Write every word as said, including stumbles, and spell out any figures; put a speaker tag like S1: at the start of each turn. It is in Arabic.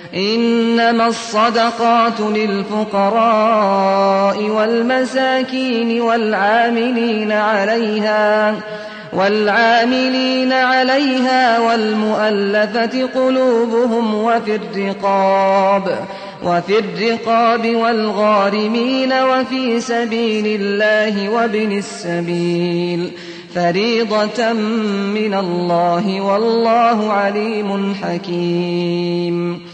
S1: إنما الصدقات للفقراء والمساكين والعاملين عليها والعاملين عليها والمؤلفة قلوبهم وفي الرقاب وفي الرقاب والغارمين وفي سبيل الله وابن السبيل فريضة من الله والله عليم حكيم